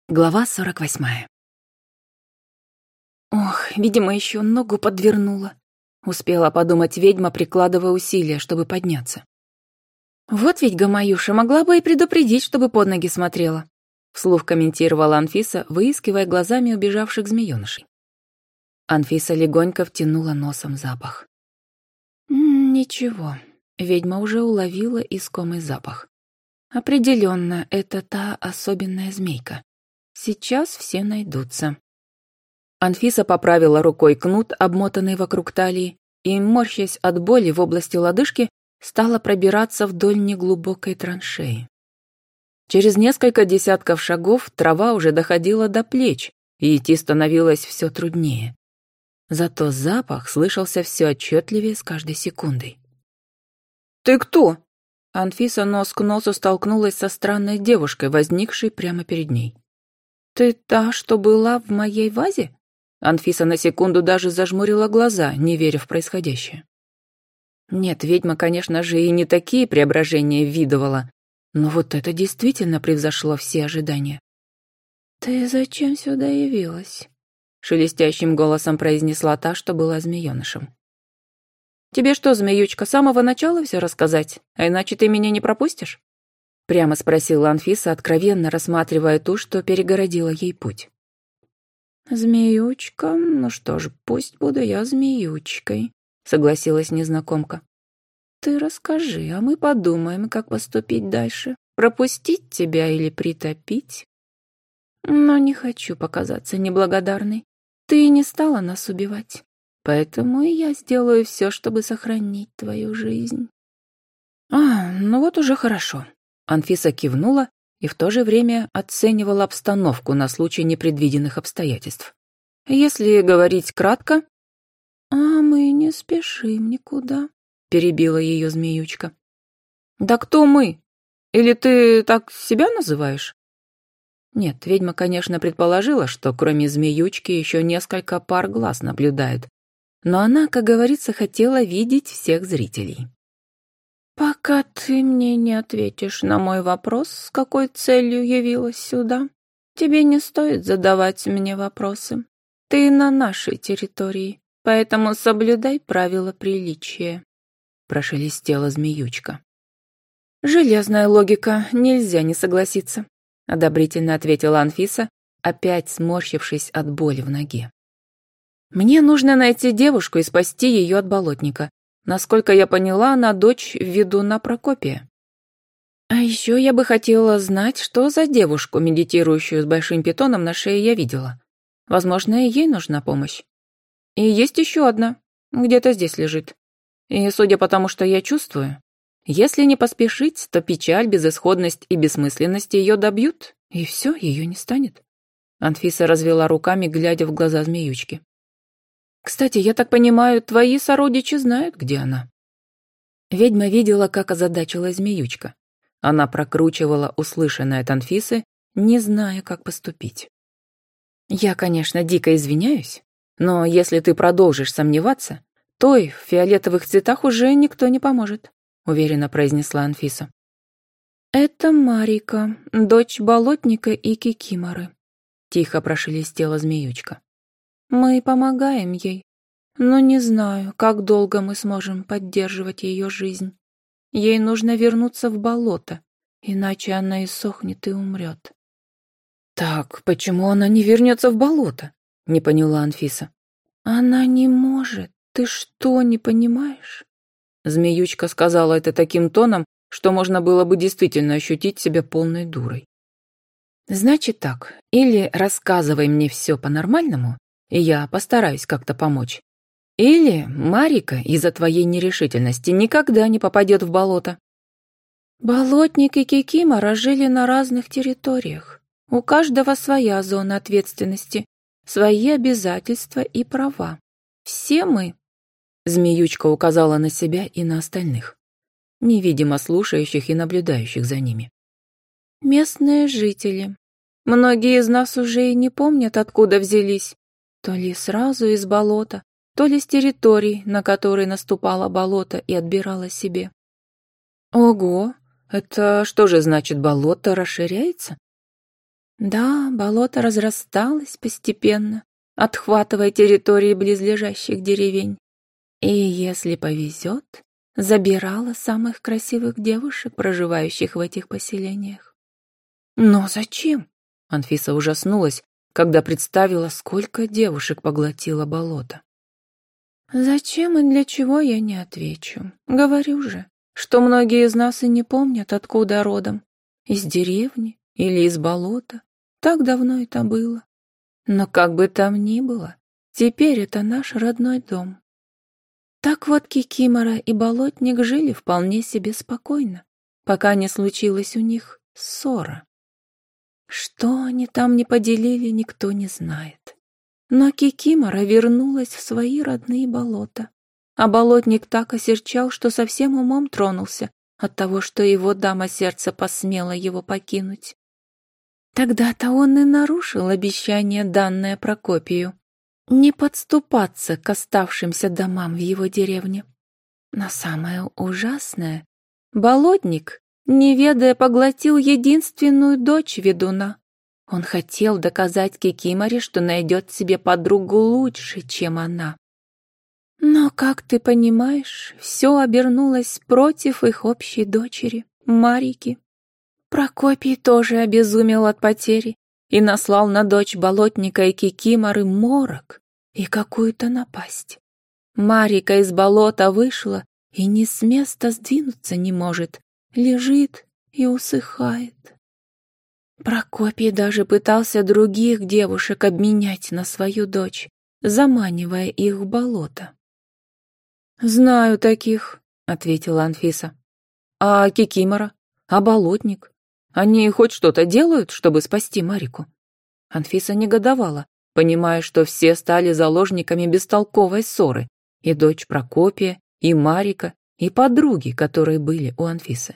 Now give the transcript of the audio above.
Глава 48. Ох, видимо, еще ногу подвернула. Успела подумать ведьма, прикладывая усилия, чтобы подняться. Вот ведь Гамаюша могла бы и предупредить, чтобы под ноги смотрела. Вслух комментировала Анфиса, выискивая глазами убежавших змеёнышей. Анфиса легонько втянула носом запах. Ничего, ведьма уже уловила искомый запах. Определенно, это та особенная змейка. Сейчас все найдутся. Анфиса поправила рукой кнут, обмотанный вокруг талии, и, морщась от боли в области лодыжки, стала пробираться вдоль неглубокой траншеи. Через несколько десятков шагов трава уже доходила до плеч, и идти становилось все труднее. Зато запах слышался все отчетливее с каждой секундой. «Ты кто?» Анфиса нос к носу столкнулась со странной девушкой, возникшей прямо перед ней. «Ты та, что была в моей вазе?» Анфиса на секунду даже зажмурила глаза, не веря в происходящее. Нет, ведьма, конечно же, и не такие преображения видывала, но вот это действительно превзошло все ожидания. «Ты зачем сюда явилась?» Шелестящим голосом произнесла та, что была змеёнышем. «Тебе что, змеючка, с самого начала все рассказать, а иначе ты меня не пропустишь?» Прямо спросила Анфиса, откровенно рассматривая ту, что перегородила ей путь. «Змеючка, ну что ж, пусть буду я змеючкой», — согласилась незнакомка. «Ты расскажи, а мы подумаем, как поступить дальше. Пропустить тебя или притопить? Но не хочу показаться неблагодарной. Ты не стала нас убивать, поэтому и я сделаю все, чтобы сохранить твою жизнь». Ну вот уже хорошо». Анфиса кивнула и в то же время оценивала обстановку на случай непредвиденных обстоятельств. Если говорить кратко... мы не спешим никуда», — перебила ее змеючка. «Да кто мы? Или ты так себя называешь?» Нет, ведьма, конечно, предположила, что кроме змеючки еще несколько пар глаз наблюдает, но она, как говорится, хотела видеть всех зрителей. «Пока ты мне не ответишь на мой вопрос, с какой целью явилась сюда, тебе не стоит задавать мне вопросы. Ты на нашей территории, поэтому соблюдай правила приличия», — прошелестела змеючка. «Железная логика, нельзя не согласиться», — одобрительно ответила Анфиса, опять сморщившись от боли в ноге. «Мне нужно найти девушку и спасти ее от болотника. Насколько я поняла, она дочь ведуна Прокопия. А еще я бы хотела знать, что за девушку, медитирующую с большим питоном на шее, я видела. Возможно, и ей нужна помощь. И есть еще одна, где-то здесь лежит. И судя по тому, что я чувствую, если не поспешить, то печаль, безысходность и бессмысленность ее добьют, и все, ее не станет». Анфиса развела руками, глядя в глаза змеючки. «Кстати, я так понимаю, твои сородичи знают, где она?» Ведьма видела, как озадачилась змеючка. Она прокручивала услышанное от Анфисы, не зная, как поступить. «Я, конечно, дико извиняюсь, но если ты продолжишь сомневаться, той в фиолетовых цветах уже никто не поможет», — уверенно произнесла Анфиса. «Это Марика, дочь болотника и кикиморы», — тихо прошелестела змеючка. «Мы помогаем ей, но не знаю, как долго мы сможем поддерживать ее жизнь. Ей нужно вернуться в болото, иначе она иссохнет и умрет». «Так, почему она не вернется в болото?» — не поняла Анфиса. «Она не может. Ты что, не понимаешь?» Змеючка сказала это таким тоном, что можно было бы действительно ощутить себя полной дурой. «Значит так, или рассказывай мне все по-нормальному, и я постараюсь как-то помочь. Или Марика из-за твоей нерешительности никогда не попадет в болото». «Болотник и кикимора жили на разных территориях. У каждого своя зона ответственности, свои обязательства и права. Все мы...» Змеючка указала на себя и на остальных, невидимо слушающих и наблюдающих за ними. «Местные жители. Многие из нас уже и не помнят, откуда взялись. То ли сразу из болота, то ли с территорий, на которые наступало болото и отбирало себе». «Ого, это что же значит, болото расширяется?» Да, болото разрасталось постепенно, отхватывая территории близлежащих деревень. И, если повезет, забирала самых красивых девушек, проживающих в этих поселениях. Но зачем? Анфиса ужаснулась, когда представила, сколько девушек поглотило болото. Зачем и для чего, я не отвечу. Говорю же, что многие из нас и не помнят, откуда родом. Из деревни или из болота. Так давно это было. Но как бы там ни было, теперь это наш родной дом. Так вот Кикимора и болотник жили вполне себе спокойно, пока не случилась у них ссора. Что они там не поделили, никто не знает. Но Кикимора вернулась в свои родные болота, а болотник так осерчал, что совсем умом тронулся от того, что его дама сердца посмела его покинуть. Тогда-то он и нарушил обещание, данное Прокопию, не подступаться к оставшимся домам в его деревне. Но самое ужасное, болотник, не ведая, поглотил единственную дочь ведуна. Он хотел доказать Кикиморе, что найдет себе подругу лучше, чем она. Но, как ты понимаешь, все обернулось против их общей дочери, Марики. Прокопий тоже обезумел от потери и наслал на дочь болотника и Кикиморы морок и какую-то напасть. Марика из болота вышла и ни с места сдвинуться не может, лежит и усыхает. Прокопий даже пытался других девушек обменять на свою дочь, заманивая их в болото. «Знаю таких», — ответила Анфиса. «А Кикимора? А болотник? Они хоть что-то делают, чтобы спасти Марику?» Анфиса негодовала, понимая, что все стали заложниками бестолковой ссоры, и дочь Прокопия, и Марика, и подруги, которые были у Анфисы.